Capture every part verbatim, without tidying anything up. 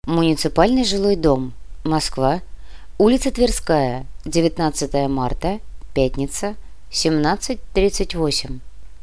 Муниципальный жилой дом. Москва. Улица Тверская. девятнадцатое марта. Пятница. семнадцать тридцать восемь.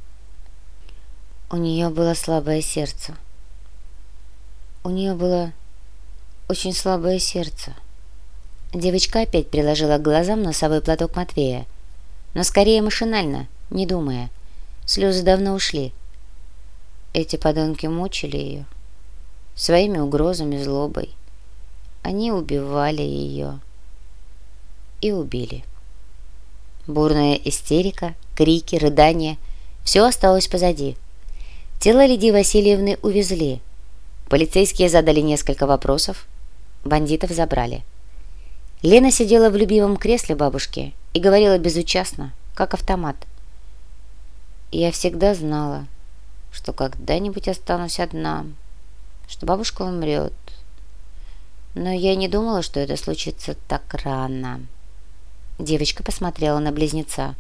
У нее было слабое сердце. У нее было очень слабое сердце. Девочка опять приложила к глазам носовой платок Матвея, но скорее машинально, не думая. Слезы давно ушли. Эти подонки мучили ее своими угрозами, злобой. Они убивали ее и убили. Бурная истерика, крики, рыдания — все осталось позади. Тело Лидии Васильевны увезли. Полицейские задали несколько вопросов. Бандитов забрали. Лена сидела в любимом кресле бабушки и говорила безучастно, как автомат. «Я всегда знала, что когда-нибудь останусь одна, что бабушка умрет. Но я не думала, что это случится так рано». Девочка посмотрела на близнеца.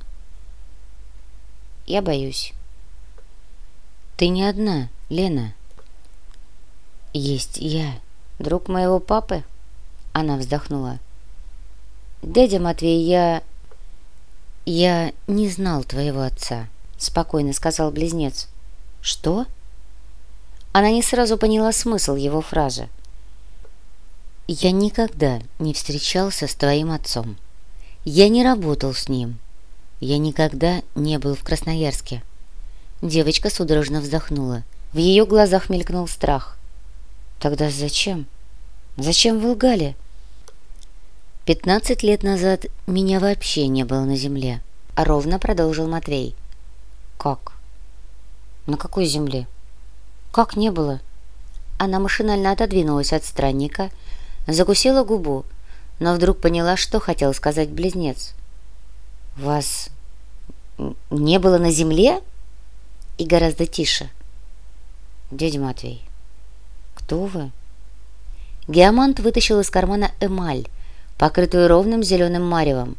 «Я боюсь». «Ты не одна, Лена». «Есть я, друг моего папы». Она вздохнула. «Дядя Матвей, я... я не знал твоего отца», — спокойно сказал близнец. «Что?» Она не сразу поняла смысл его фразы. «Я никогда не встречался с твоим отцом. Я не работал с ним. Я никогда не был в Красноярске». Девочка судорожно вздохнула. В ее глазах мелькнул страх. «Тогда зачем? Зачем вы лгали?» «Пятнадцать лет назад меня вообще не было на земле», — ровно продолжил Матвей. «Как? На какой земле? Как не было?» Она машинально отодвинулась от странника, закусила губу, но вдруг поняла, что хотел сказать близнец. «Вас не было на земле?» И гораздо тише. «Дядя Матвей, кто вы?» Геомант вытащил из кармана эмаль, покрытую ровным зеленым маревом.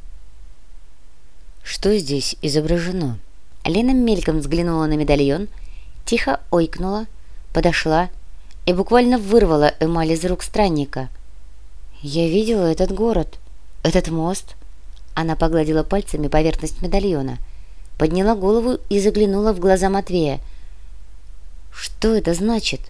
«Что здесь изображено?» Лена мельком взглянула на медальон, тихо ойкнула, подошла и буквально вырвала эмаль из рук странника. «Я видела этот город, этот мост». Она погладила пальцами поверхность медальона, подняла голову и заглянула в глаза Матвея. «Что это значит?»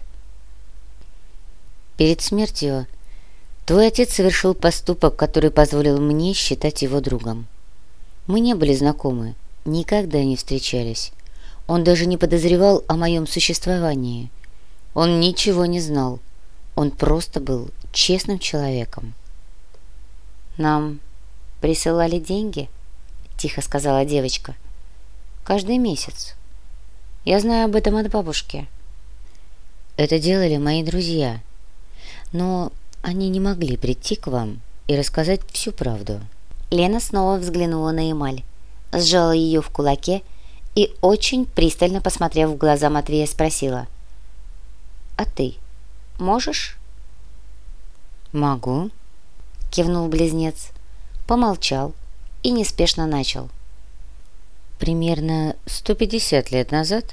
«Перед смертью твой отец совершил поступок, который позволил мне считать его другом. Мы не были знакомы, никогда не встречались. Он даже не подозревал о моем существовании. Он ничего не знал. Он просто был честным человеком». «Нам присылали деньги?» — тихо сказала девочка. «Каждый месяц. Я знаю об этом от бабушки». «Это делали мои друзья. Но они не могли прийти к вам и рассказать всю правду». Лена снова взглянула на эмаль, сжала ее в кулаке и, очень пристально посмотрев в глаза Матвея, спросила: «А ты можешь?» «Могу», — кивнул близнец, помолчал и неспешно начал. «Примерно сто пятьдесят лет назад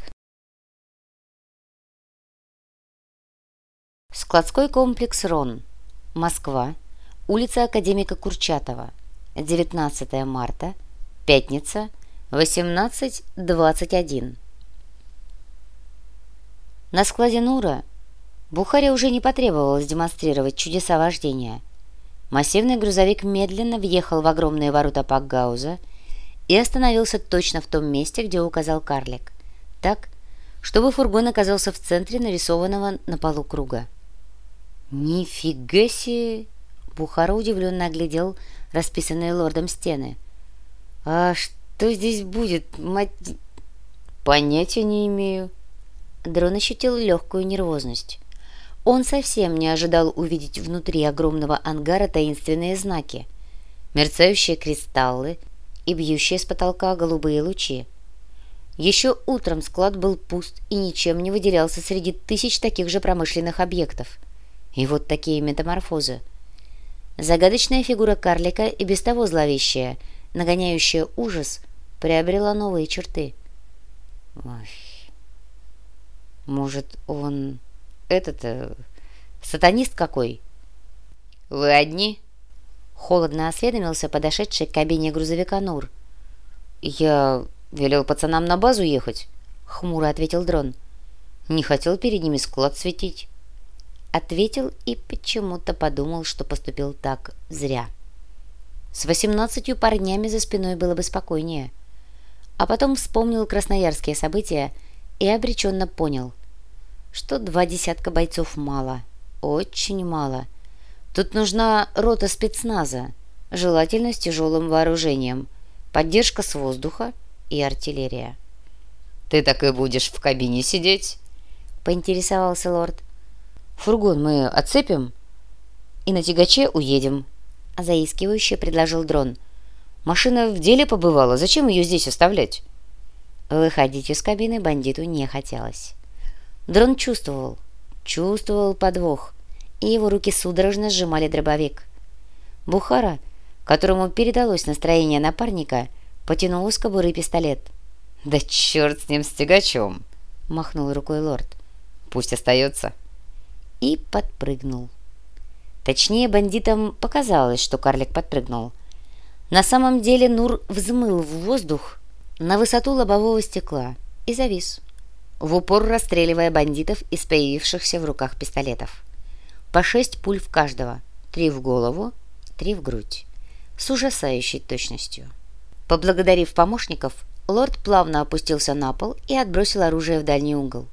складской комплекс «Рон», Москва, улица Академика Курчатова, девятнадцатое марта, пятница, восемнадцать двадцать один. На складе Нура Бухаре уже не потребовалось демонстрировать чудеса вождения. Массивный грузовик медленно въехал в огромные ворота Пакгауза и остановился точно в том месте, где указал карлик, так, чтобы фургон оказался в центре нарисованного на полу круга. «Нифига себе!» Бухара удивленно оглядел расписанные лордом стены. «А что здесь будет, мать...» «Понятия не имею». Дрон ощутил легкую нервозность. Он совсем не ожидал увидеть внутри огромного ангара таинственные знаки, мерцающие кристаллы и бьющие с потолка голубые лучи. Еще утром склад был пуст и ничем не выделялся среди тысяч таких же промышленных объектов. И вот такие метаморфозы. Загадочная фигура карлика, и без того зловещая, нагоняющая ужас, приобрела новые черты. Ой. Может, он... этот... Сатанист какой!» «Вы одни?» — холодно осведомился подошедший к кабине грузовика Нур. «Я велел пацанам на базу ехать», — хмуро ответил дрон. «Не хотел перед ними склад светить». Ответил и почему-то подумал, что поступил так зря. С восемнадцатью парнями за спиной было бы спокойнее. А потом вспомнил красноярские события и обреченно понял, что два десятка бойцов мало, очень мало. Тут нужна рота спецназа, желательно с тяжелым вооружением, поддержка с воздуха и артиллерия. «Ты так и будешь в кабине сидеть?» — поинтересовался лорд. «Фургон мы отцепим и на тягаче уедем», — заискивающе предложил дрон. «Машина в деле побывала, зачем ее здесь оставлять?» Выходить из кабины бандиту не хотелось. Дрон чувствовал, чувствовал подвох, и его руки судорожно сжимали дробовик. Бухара, которому передалось настроение напарника, потянул из кобуры пистолет. «Да черт с ним, с тягачом!» — махнул рукой лорд. «Пусть остается». И подпрыгнул. Точнее, бандитам показалось, что карлик подпрыгнул. На самом деле Нур взмыл в воздух на высоту лобового стекла и завис, в упор расстреливая бандитов из появившихся в руках пистолетов. По шесть пуль в каждого, три в голову, три в грудь, с ужасающей точностью. Поблагодарив помощников, лорд плавно опустился на пол и отбросил оружие в дальний угол.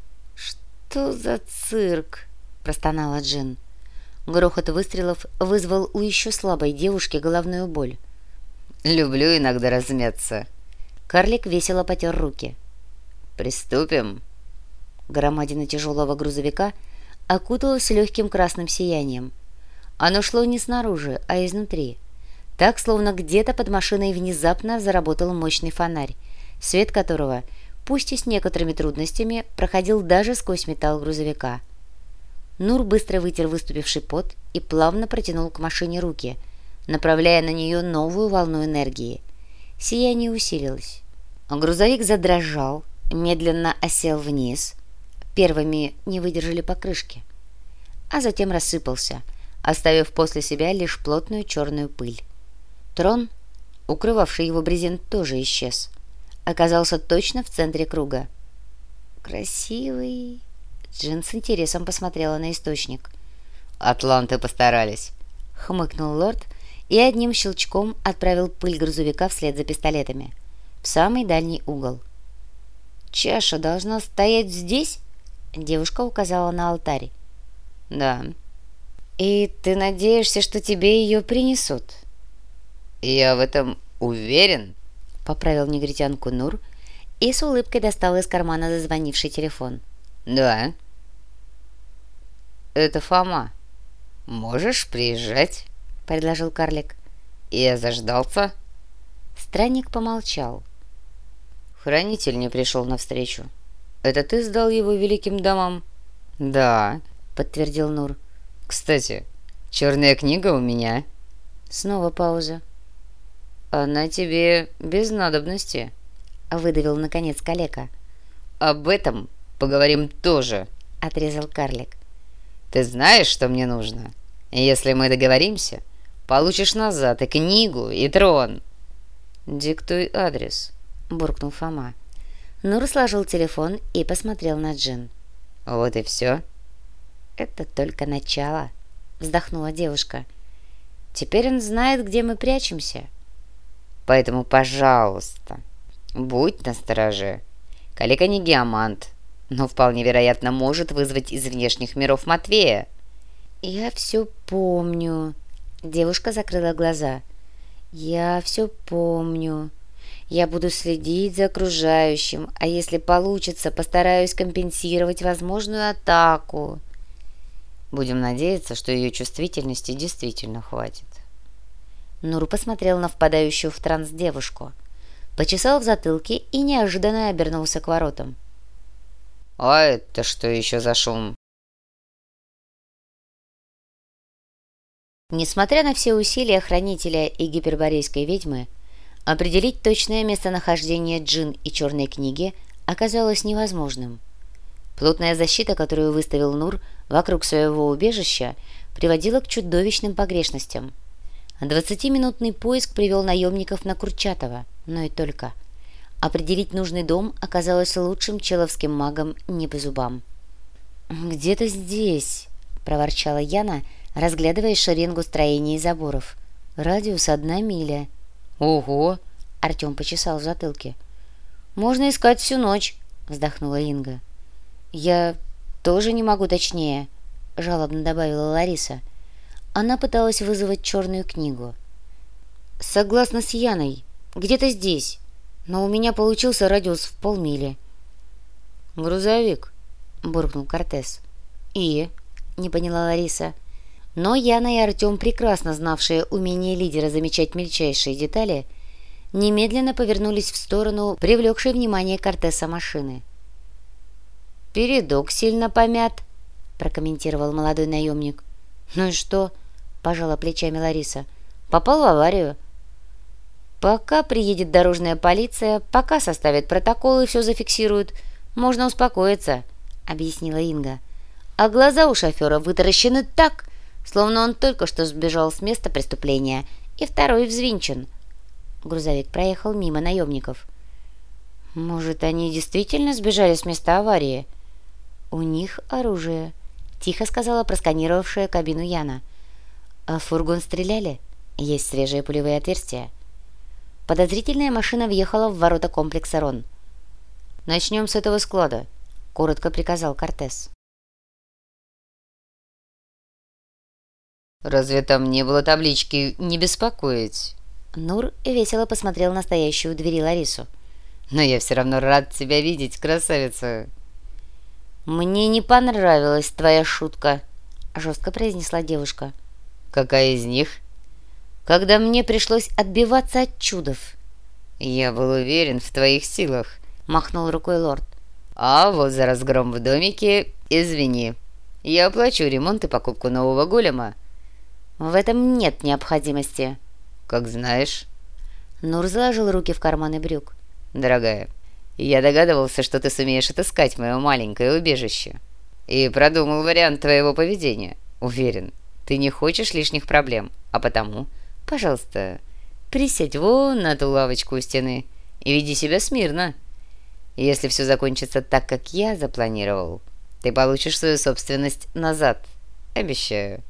«Что за цирк?» – простонала Джин. Грохот выстрелов вызвал у еще слабой девушки головную боль. «Люблю иногда размяться». Карлик весело потер руки. «Приступим». Громадина тяжелого грузовика окуталась легким красным сиянием. Оно шло не снаружи, а изнутри. Так, словно где-то под машиной внезапно заработал мощный фонарь, свет которого, пусть и с некоторыми трудностями, проходил даже сквозь металл грузовика. Нур быстро вытер выступивший пот и плавно протянул к машине руки, направляя на нее новую волну энергии. Сияние усилилось. Грузовик задрожал, медленно осел вниз. Первыми не выдержали покрышки. А затем рассыпался, оставив после себя лишь плотную черную пыль. Трон, укрывавший его брезент, тоже исчез. Оказался точно в центре круга. «Красивый!» Джин с интересом посмотрела на источник. «Атланты постарались», — хмыкнул лорд и одним щелчком отправил пыль грузовика вслед за пистолетами в самый дальний угол. «Чаша должна стоять здесь?» — девушка указала на алтарь. «Да». «И ты надеешься, что тебе ее принесут?» «Я в этом уверен», — поправил негритянку Нур и с улыбкой достал из кармана зазвонивший телефон. «Да». «Это Фома. Можешь приезжать?» — предложил карлик. «Я заждался». Странник помолчал. «Хранитель не пришел навстречу. Это ты сдал его великим домам?» «Да», — подтвердил Нур. «Кстати, черная книга у меня». Снова пауза. «Она тебе без надобности», — выдавил наконец калека. «Об этом поговорим тоже», — отрезал карлик. «Ты знаешь, что мне нужно? Если мы договоримся, получишь назад и книгу, и трон». «Диктуй адрес», — буркнул Фома. Нур сложил телефон и посмотрел на Джин. «Вот и все». «Это только начало», — вздохнула девушка. «Теперь он знает, где мы прячемся. Поэтому, пожалуйста, будь настороже. Калека не геомант, но вполне вероятно может вызвать из внешних миров Матвея». «Я все помню». Девушка закрыла глаза. «Я все помню. Я буду следить за окружающим, а если получится, постараюсь компенсировать возможную атаку». «Будем надеяться, что ее чувствительности действительно хватит». Нур посмотрел на впадающую в транс девушку, почесал в затылке и неожиданно обернулся к воротам. «А это что еще за шум?» Несмотря на все усилия хранителя и гиперборейской ведьмы, определить точное местонахождение Джин и черной книги оказалось невозможным. Плотная защита, которую выставил Нур вокруг своего убежища, приводила к чудовищным погрешностям. Двадцатиминутный поиск привел наемников на Курчатова, но и только. Определить нужный дом оказалось лучшим человским магом не по зубам. «Где-то здесь», — проворчала Яна, разглядывая шеренгу строений и заборов. «Радиус одна миля». «Ого!» — Артем почесал в затылке. «Можно искать всю ночь», — вздохнула Инга. «Я тоже не могу точнее», — жалобно добавила Лариса. Она пыталась вызвать черную книгу. «Согласна с Яной, где-то здесь, но у меня получился радиус в полмили». «Грузовик», — буркнул Кортес. «И?» — не поняла Лариса. Но Яна и Артем, прекрасно знавшие умение лидера замечать мельчайшие детали, немедленно повернулись в сторону привлекшей внимание Кортеса машины. «Передок сильно помят», — прокомментировал молодой наемник. «Ну и что?» — пожала плечами Лариса. «Попал в аварию». «Пока приедет дорожная полиция, пока составят протокол и все зафиксируют, можно успокоиться», — объяснила Инга. «А глаза у шофера вытаращены так, словно он только что сбежал с места преступления, и второй взвинчен». Грузовик проехал мимо наемников. «Может, они действительно сбежали с места аварии?» «У них оружие», — тихо сказала просканировавшая кабину Яна. «А в фургон стреляли? Есть свежие пулевые отверстия». Подозрительная машина въехала в ворота комплекса «Рон». «Начнем с этого склада», — коротко приказал Кортес. «Разве там не было таблички «Не беспокоить»?» Нур весело посмотрел на стоящую у двери Ларису. «Но я все равно рад тебя видеть, красавица!» «Мне не понравилась твоя шутка», — жестко произнесла девушка. «Какая из них?» «Когда мне пришлось отбиваться от чудов». «Я был уверен в твоих силах», — махнул рукой лорд. «А вот за разгром в домике, извини, я оплачу ремонт и покупку нового голема». «В этом нет необходимости». «Как знаешь». Нур заложил руки в карманы брюк. «Дорогая, я догадывался, что ты сумеешь отыскать мое маленькое убежище. И продумал вариант твоего поведения. Уверен, ты не хочешь лишних проблем, а потому, пожалуйста, присядь вон на ту лавочку у стены и веди себя смирно. Если все закончится так, как я запланировал, ты получишь свою собственность назад. Обещаю».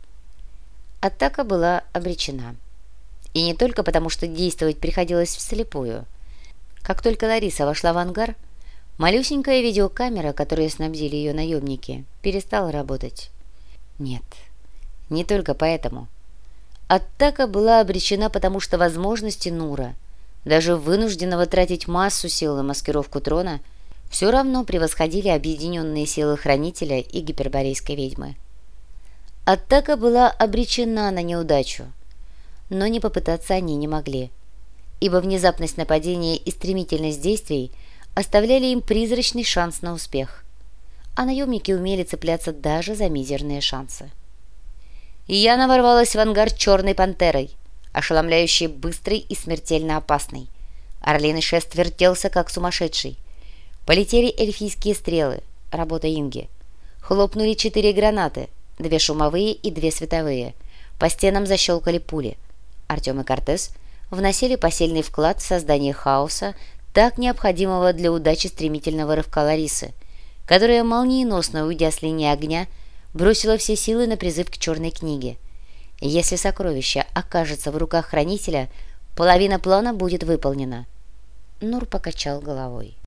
Атака была обречена. И не только потому, что действовать приходилось вслепую. Как только Лариса вошла в ангар, малюсенькая видеокамера, которой снабдили ее наемники, перестала работать. Нет, не только поэтому. Атака была обречена, потому что возможности Нура, даже вынужденного тратить массу сил на маскировку трона, все равно превосходили объединенные силы Хранителя и гиперборейской ведьмы. Атака была обречена на неудачу, но не попытаться они не могли, ибо внезапность нападения и стремительность действий оставляли им призрачный шанс на успех, а наемники умели цепляться даже за мизерные шансы. Яна ворвалась в ангар черной пантерой, ошеломляющей быстрой и смертельно опасной. Орлиный шест вертелся, как сумасшедший. Полетели эльфийские стрелы, работа Инги. Хлопнули четыре гранаты, две шумовые и две световые. По стенам защелкали пули. Артем и Кортес вносили посильный вклад в создание хаоса, так необходимого для удачи стремительного рывка Ларисы, которая, молниеносно уйдя с линии огня, бросила все силы на призыв к черной книге. Если сокровище окажется в руках хранителя, половина плана будет выполнена. Нур покачал головой.